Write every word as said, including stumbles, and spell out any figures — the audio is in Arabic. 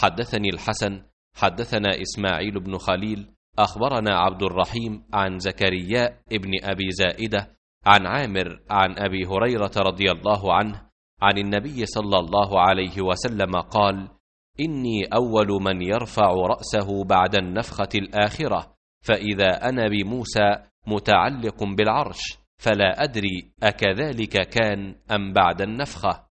حدثني الحسن حدثنا إسماعيل بن خليل أخبرنا عبد الرحيم عن زكريا ابن أبي زائدة عن عامر عن أبي هريرة رضي الله عنه عن النبي صلى الله عليه وسلم قال: إني أول من يرفع رأسه بعد النفخة الآخرة، فإذا أنا بموسى متعلق بالعرش، فلا أدري أكذلك كان أم بعد النفخة.